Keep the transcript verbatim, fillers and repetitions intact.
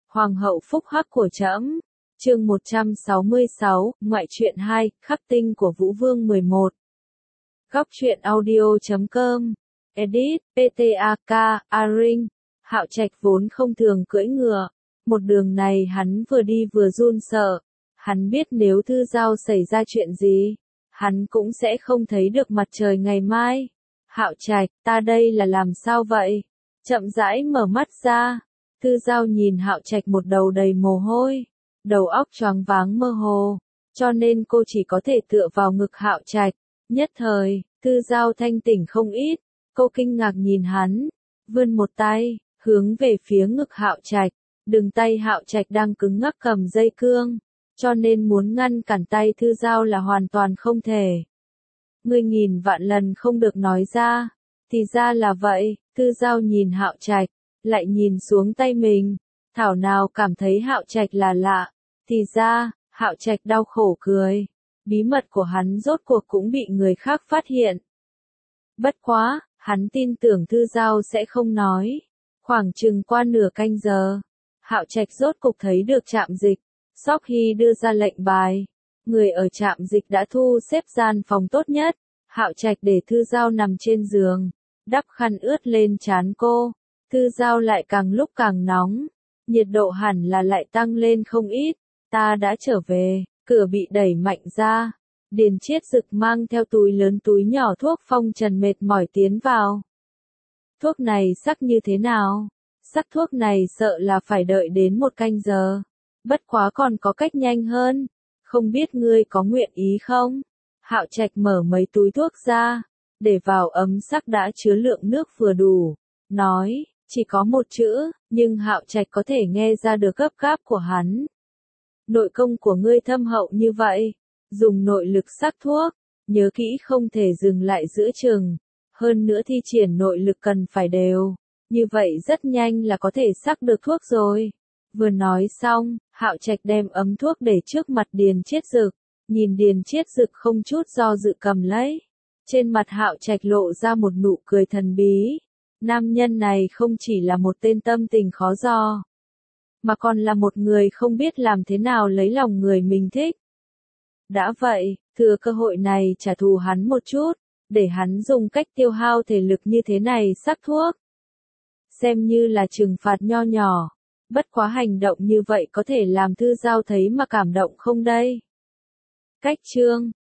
Hoàng hậu phúc hắc của trẫm. Chương một trăm sáu mươi sáu, ngoại truyện hai, khắc tinh của Vũ Vương mười một. Góc truyện audio chấm com. Edit, pê tê a ca, Aring. Hạo Trạch vốn không thường cưỡi ngựa. Một đường này hắn vừa đi vừa run sợ. Hắn biết nếu Thư Giao xảy ra chuyện gì, hắn cũng sẽ không thấy được mặt trời ngày mai. Hạo Trạch, ta đây là làm sao vậy? Chậm rãi mở mắt ra. Thư Giao nhìn Hạo Trạch một đầu đầy mồ hôi, đầu óc choáng váng mơ hồ, cho nên cô chỉ có thể tựa vào ngực Hạo Trạch. Nhất thời, Thư Giao thanh tỉnh không ít, cô kinh ngạc nhìn hắn, vươn một tay, hướng về phía ngực Hạo Trạch. Đường tay Hạo Trạch đang cứng ngắc cầm dây cương, cho nên muốn ngăn cản tay Thư Giao là hoàn toàn không thể. Ngươi nghìn vạn lần không được nói ra. Thì ra là vậy. Thư Giao nhìn Hạo Trạch, lại nhìn xuống tay mình, thảo nào cảm thấy Hạo Trạch là lạ. Thì ra, Hạo Trạch đau khổ cười. Bí mật của hắn rốt cuộc cũng bị người khác phát hiện. Bất quá, hắn tin tưởng Thư Giao sẽ không nói. Khoảng chừng qua nửa canh giờ, Hạo Trạch rốt cục thấy được trạm dịch. Sóc Hy đưa ra lệnh bài. Người ở trạm dịch đã thu xếp gian phòng tốt nhất. Hạo Trạch để Thư Giao nằm trên giường, đắp khăn ướt lên trán cô. Thư Giao lại càng lúc càng nóng, nhiệt độ hẳn là lại tăng lên không ít. Ta đã trở về. Cửa bị đẩy mạnh ra. Điền Chiết Dực mang theo túi lớn túi nhỏ thuốc phong trần mệt mỏi tiến vào. Thuốc này sắc như thế nào? Sắc thuốc này sợ là phải đợi đến một canh giờ. Bất quá còn có cách nhanh hơn. Không biết ngươi có nguyện ý không? Hạo Trạch mở mấy túi thuốc ra, để vào ấm sắc đã chứa lượng nước vừa đủ. Nói, chỉ có một chữ, nhưng Hạo Trạch có thể nghe ra được gấp gáp của hắn. Nội công của ngươi thâm hậu như vậy, dùng nội lực sắc thuốc, nhớ kỹ không thể dừng lại giữa chừng. Hơn nữa thi triển nội lực cần phải đều, như vậy rất nhanh là có thể sắc được thuốc rồi. Vừa nói xong, Hạo Trạch đem ấm thuốc để trước mặt Điền Chiết Dực, nhìn Điền Chiết Dực không chút do dự cầm lấy. Trên mặt Hạo Trạch lộ ra một nụ cười thần bí. Nam nhân này không chỉ là một tên tâm tình khó dò, mà còn là một người không biết làm thế nào lấy lòng người mình thích. Đã vậy, thừa cơ hội này trả thù hắn một chút, để hắn dùng cách tiêu hao thể lực như thế này sắc thuốc. Xem như là trừng phạt nho nhỏ. Bất quá hành động như vậy có thể làm Thư Giao thấy mà cảm động không đây? Cách chương